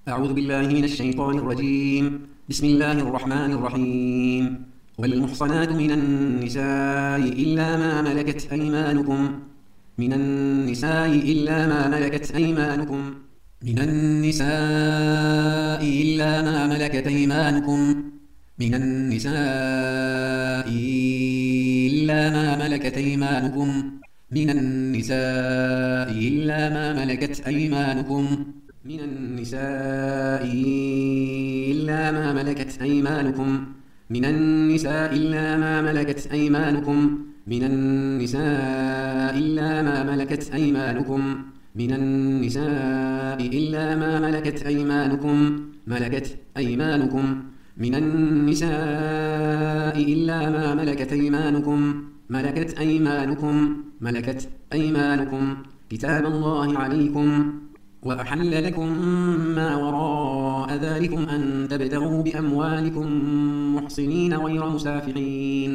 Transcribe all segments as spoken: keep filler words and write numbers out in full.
أعوذ بالله من الشيطان الرجيم. بسم الله الرحمن الرحيم. والمحصنات من النساء إلا ما ملكت أيمانكم من النساء إلا ما ملكت أيمانكم من النساء إلا ما ملكت أيمانكم من النساء إلا ما ملكت أيمانكم من النساء إلا ما ملكت أيمانكم من النساء إلا ما ملكت أيمانكم من النساء إلا ما ملكت أيمانكم من النساء إلا ما ملكت أيمانكم من النساء إلا ما ملكت أيمانكم ملكت أيمانكم من النساء إلا ما ملكت أيمانكم ملكت أيمانكم ملكت أيمانكم كتاب الله عليكم. وأحل لكم ما وراء ذلكم أن تبتغوا بأموالكم محصنين غير مسافحين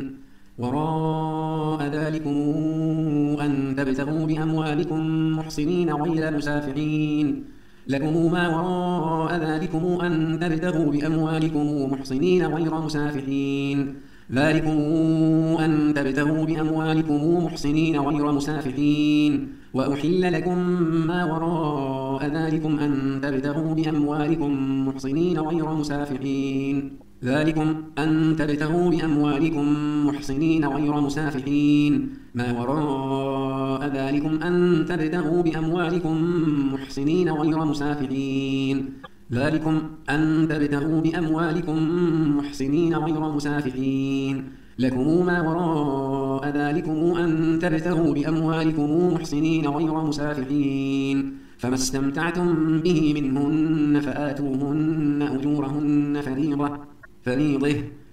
وراء ذلكم أن تبتغوا بأموالكم محصنين غير مسافحين لكم ما وراء ذلكم أن تبتغوا بأموالكم محصنين غير مسافحين ذلكم أن تبتغوا بأموالكم محصنين غير مسافحين وأحل لكم ما وراء ذلكم أن تبتغوا بأموالكم محصنين غير مسافحين ذلكم أن تبتغوا بأموالكم محصنين غير مسافحين ما وراء ذلكم أن تبتغوا بأموالكم محصنين غير مسافحين ذلكم أن تبتغوا بأموالكم محصنين غير مسافحين لكم ما وراء ذلكم أن تبتغوا بأموالكم محصنين غير مسافحين فما استمتعتم به منهن فآتوهن أجورهن فريضة فريضة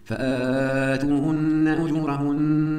فآتوهن أجورهن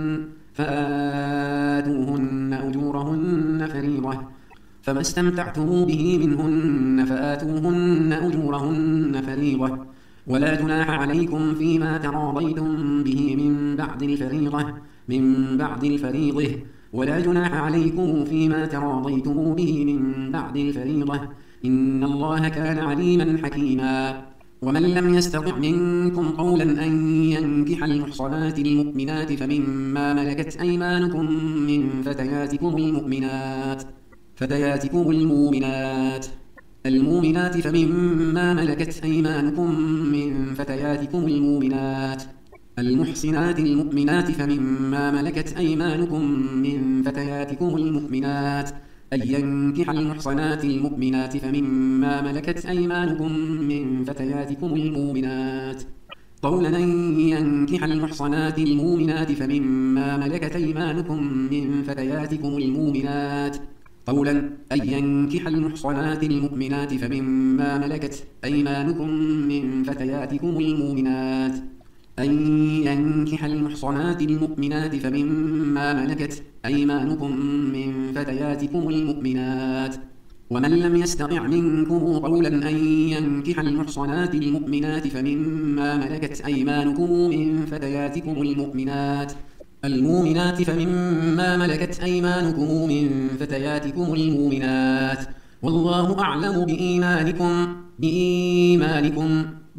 فآتوهن أجورهن فريضة فما استمتعتم به منهن فآتوهن أجورهن فريضة ولا جناح عليكم فيما تراضيتم به من بعد الفريضة من بعد الفريضة ولا جناح عليكم فيما تراضيتم به من بعد الفريضة إن الله كان عليما حكيما. ومن لم يستطع منكم قولا أن ينكح المحصنات المؤمنات فمما ملكت أيمانكم من فتياتكم المؤمنات فتياتكم المؤمنات المؤمنات فمما ملكت أيمانكم من فتياتكم المؤمنات المحصنات المؤمنات فمما ملكت أيمانكم من فتياتكم المؤمنات أن ينكح المحصنات المؤمنات فمما ملكت أيمانكم من فتياتكم المؤمنات قولا أن ينكح المحصنات المؤمنات فمما ملكت أيمانكم من فتياتكم المؤمنات قولا أن ينكح المحصنات المؤمنات فمما ملكت أيمانكم من فتياتكم المؤمنات أن ينكح المحصنات المؤمنات فمما ملكت أيمانكم من فتياتكم المؤمنات ومن لم يستطع منكم قولا أن ينكح المحصنات المؤمنات فمما ملكت أيمانكم من فتياتكم المؤمنات المؤمنات فمما ملكت أيمانكم من فتياتكم المؤمنات والله أعلم بإيمانكم بإيمانكم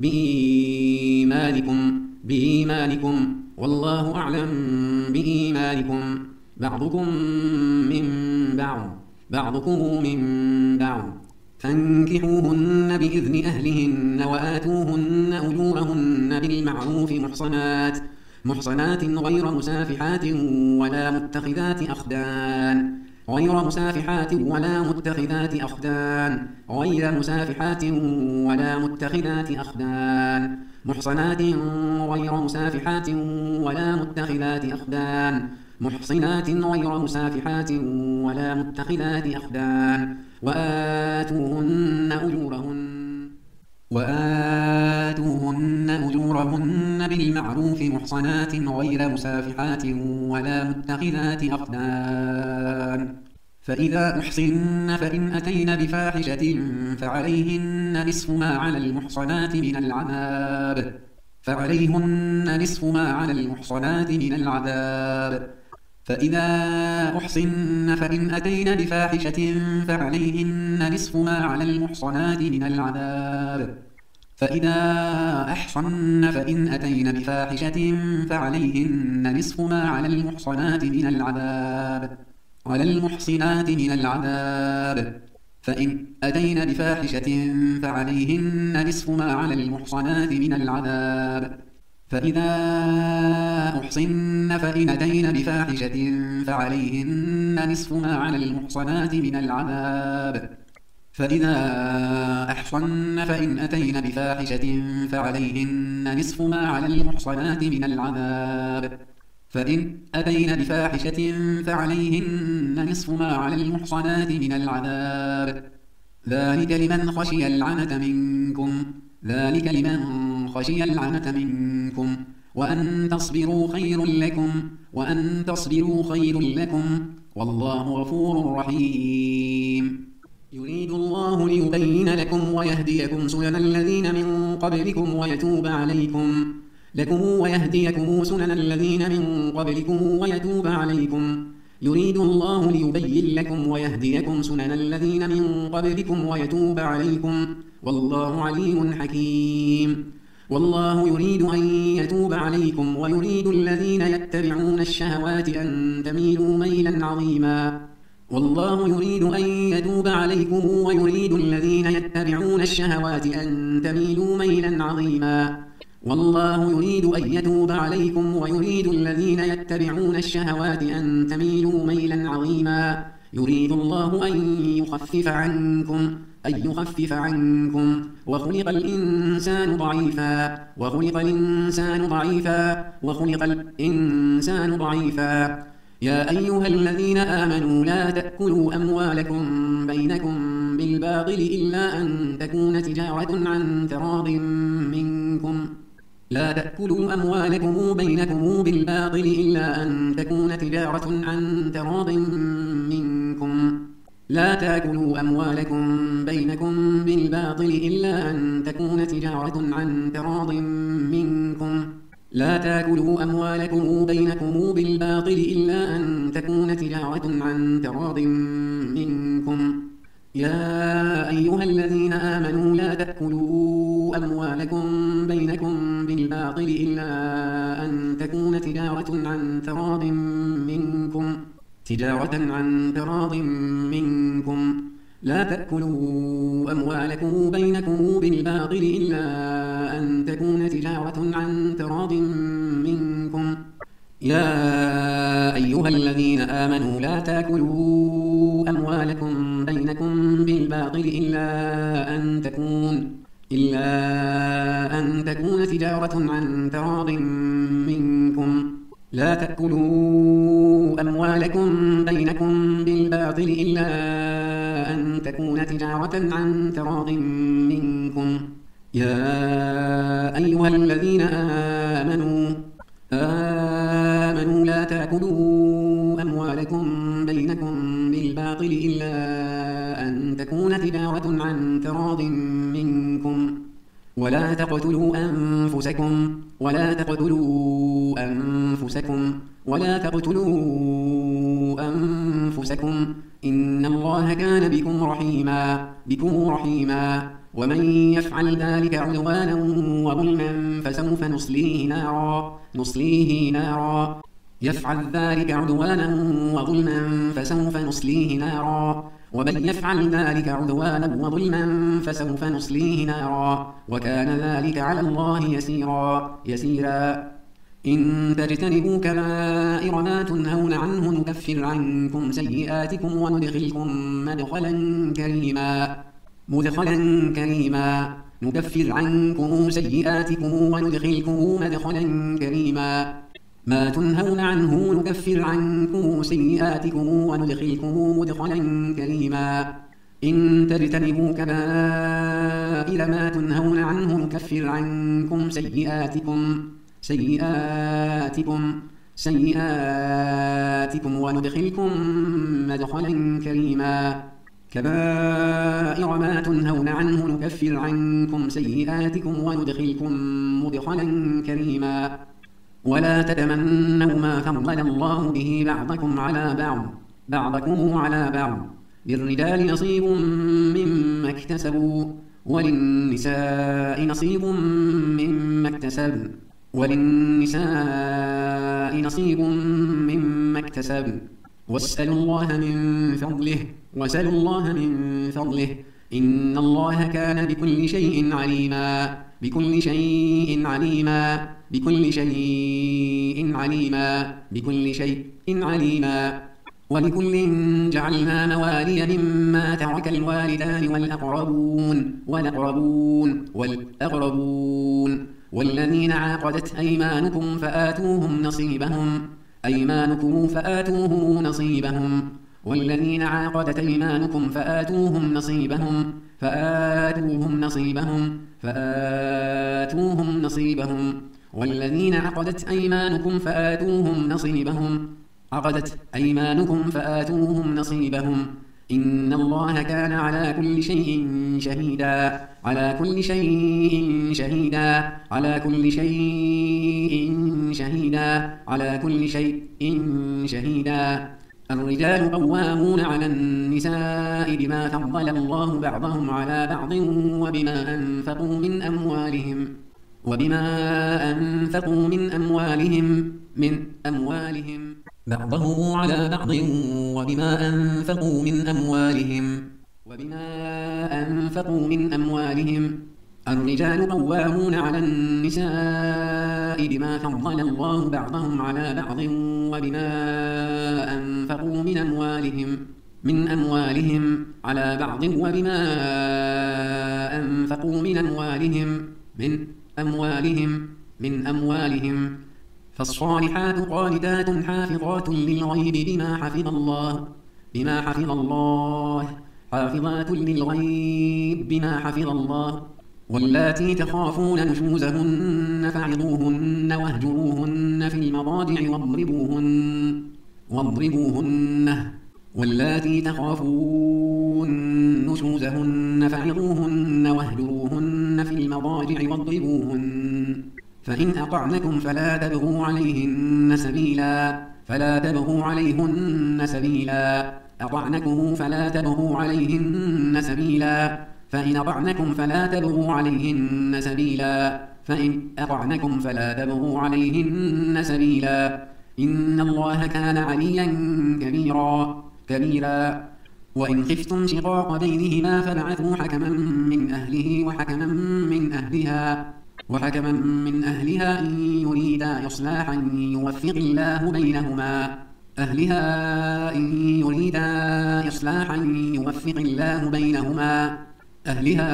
بإيمانكم بإيمانكم والله أعلم بإيمانكم بعضكم من بعض بعضكم من بعض فانكحوهن بإذن أهلهن وآتوهن أجورهن بالمعروف محصنات محصنات غير مسافحات ولا متخذات أخدان غير مسافحات ولا متخذات أخدان غير مسافحات ولا متخذات أخدان محصنات غير مسافحات ولا متخذات أخدان محصنات غير مسافحات ولا متخذات أخدان وآتوهن أجورهن وآتوهن أجورهن بالمعروف محصنات غير مسافحات ولا متخذات أخدان فإذا أحصن فإن أتين بفاحشة فعليهن نصف ما على المحصنات من العذاب فعليهن نصف ما على المحصنات من العذاب فإذا أحصن فإن أتين بفاحشة فعليهن نصف ما على المحصنات من العذاب فإذا أحصن فإن أتين بفاحشة فعليهن نصف ما على المحصنات من العذاب على المحصنات من العذاب فإن أتين بفاحشة فعليهن نصف ما على المحصنات من العذاب فإذا أحصن فإن أتين بفاحشة فعليهن نصف ما على المحصنات من العذاب فإذا أحصن فإن أتين بفاحشة فعليهن نصف ما على المحصنات من العذاب فإن أتين بفاحشة فعليهن نصف ما على المحصنات من العذاب ذلك لمن خشي العنة منكم ذلك لمن خشي العنة منكم وأن تصبروا خير لكم وأن تصبروا خير لكم والله غفور رحيم يريد الله ليبين لكم ويهديكم سنن الذين من قبلكم ويتوب عليكم لكم ويهديكم سنن الذين من قبلكم ويتوب عليكم يريد الله ليبين لكم ويهديكم سنن الذين من قبلكم ويتوب عليكم والله عليم حكيم والله يريد أن يتوب عليكم ويريد الذين يتبعون الشهوات أن تميلوا ميلا عظيما والله يريد أن يتوب عليكم ويريد الذين يتبعون الشهوات أن تميلوا ميلا عظيما والله يريد أن يتوب عليكم ويريد الذين يتبعون الشهوات أن تميلوا ميلا عظيما يريد الله أن يخفف عنكم أن يخفف عنكم وخلق الإنسان ضعيفا وخلق الإنسان ضعيفا وخلق الإنسان ضعيفا يا أيها الذين آمنوا لا تأكلوا أموالكم بينكم بالباطل إلا أن تكون تجارة عن تراض منكم لا تأكلوا أموالكم بينكم بالباطل إلا أن تكون تجارة عن تراض منكم لا تأكلوا أموالكم بينكم بالباطل إلا أن تكون تجارة عن تراض منكم لا تأكلوا أموالكم بينكم بالباطل إلا أن تكون تجارة عن تراض منكم يا أيها الذين آمنوا لا تأكلوا أموالكم بينكم بالباطل إلا أن تكون تجارة عن تراض منكم تجارة عن تراض منكم لا تأكلوا أموالكم بينكم بالباطل إلا أن تكون تجارة عن تراض منكم يا أيها الذين آمنوا لا تأكلوا أموالكم بينكم بالباطل إلا أن تكون إلا أن تكون تجارة عن تراض منكم لا تأكلوا أموالكم بينكم بالباطل إلا أن تكون تجارة عن تراض منكم يا أيها الذين آمنوا آمنوا لا تأكلوا أموالكم بينكم بالباطل إلا أن تكون تجارة عن تراض منكم ولا تقتلوا أنفسكم ولا تقتلوا أنفسكم ولا تقتلوا أنفسكم إن الله كان بكم رحيما بكم رحيما ومن يفعل ذلك عدوانا وظلما فسوف نصليه نارا نصليه نارا يفعل ذلك عدوانا وظلما فسوف نصليه نارا ومن يفعل ذلك عدوانا وظلما فسوف نصليه نارا وكان ذلك على الله يسيرا يسيرا إن تجتنبوا كبائر ما تنهون عنه نكفر عنكم سيئاتكم وندخلكم مدخلا كريما مدخلا كريما نكفر عنكم سيئاتكم وندخلكم مدخلا كريما ما تنهون عنه نكفر عنكم سيئاتكم وندخلكم مدخلا كريما إن تجتنبوا كبائر ما تنهون عنه نكفر عنكم سيئاتكم سيئاتكم سيئاتكم وندخلكم مدخلا كريما كبائر ما تنهون عنه نكفر عنكم سيئاتكم وندخلكم مدخلا كريما ولا تتمنوا ما فضل الله به بعضكم على بعض بعضكم على بعض للرجال نصيب مما اكتسبوا وللنساء نصيب مما اكتسبن وللنساء نصيب مما اكتسبن واسألوا الله من فضله واسألوا الله من فضله إن الله كان بكل شيء عليما بكل شيء عليما بكل شيء عليما بكل شيء عليما ولكل جعلنا موالي مما ترك الوالدان والأقربون والأقربون والأقربون والذين عقدت أيمانكم فآتوهم نصيبهم أيمانكم فآتوهم نصيبهم والذين عقدت أيمانكم فآتوهم نصيبهم فآتوهم نصيبهم فآتوهم نصيبهم والذين عقدت أيمانكم فآتوهم نصيبهم عقدت أيمانكم فآتوهم نصيبهم إن الله كان على كل شيء شهيدا على كل شيء شهيدا على كل شيء شهيدا على كل شيء شهيدا الرجال قوامون على النساء بما فضل الله بعضهم على بعض وبما أنفقوا من أموالهم وبما أنفقوا من أموالهم من أموالهم بعضه على بعض وبما أنفقوا من أموالهم وبما أنفقوا من أموالهم الرجال قوامون على النساء بما فضل الله بعضهم على بعض وبما أنفقوا من أموالهم من أموالهم على بعض وبما أنفقوا من أموالهم من أموالهم من أموالهم فالصالحات قانتات حافظات للغيب بما حفظ الله بما حفظ الله حافظات للغيب بما حفظ الله واللاتي تخافون نشوزهن فعظوهن واهجروهن في المضاجع واضربوهن واضربوهن واللاتي تخافون نشوزهن فعظوهن واهجروهن في المضاجع واضربوهن فإن أطعنكم فلا تبغوا عليهن سبيلا فلا تبغوا عليهن سبيلا أطعنكم فلا تبغوا عليهن سبيلا فإن أطعنكم فلا تبغوا عليهن سبيلا فإن أطعنكم فلا تبغوا عليهن سبيلا إن الله كان عليا كبيرا كبيرا وإن خفتم شقاق بينهما فابعثوا حكما من أهله وحكما من أهلها وحكما من أهلها إن يريدا إصلاحا يوفق الله بينهما أهلها إن يريدا إصلاحا يوفق الله بينهما أهلها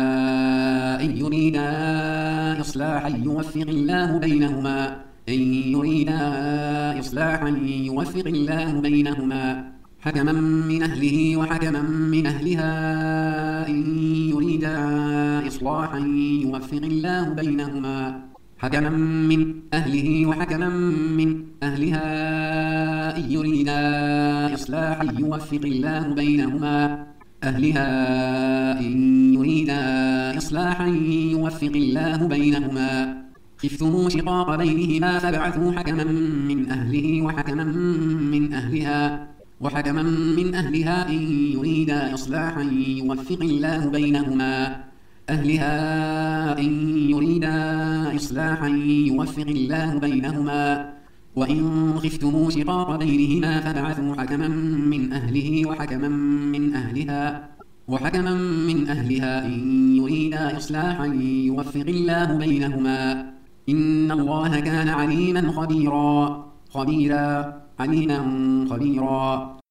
إن يريدا إصلاحا يوفق الله بينهما إن يريدا إصلاحا يوفق الله بينهما حكما من أهله وحكما من أهلها إن يريدا إصلاحا يوفق الله بينهما حكما من أهله وحكما من أهلها إن يريدا إصلاحا يوفق الله بينهما أهلها إن يريدا إصلاحا يوفق الله بينهما خفتم شقاق بينهما فابعثوا حكما من أهله وحكما من أهلها وحكما من أهلها إن يريدا إصلاحا يوفق الله بينهما أهلها إن يريدا إصلاحا يوفق الله بينهما وإن خفتم شقاق بينهما فابعثوا حكما من أهله وحكما من أهلها وحكما من أهلها إن يريدا إصلاحا يوفق الله بينهما إن الله كان عليما خبيرا خبيرا عليما خبيرا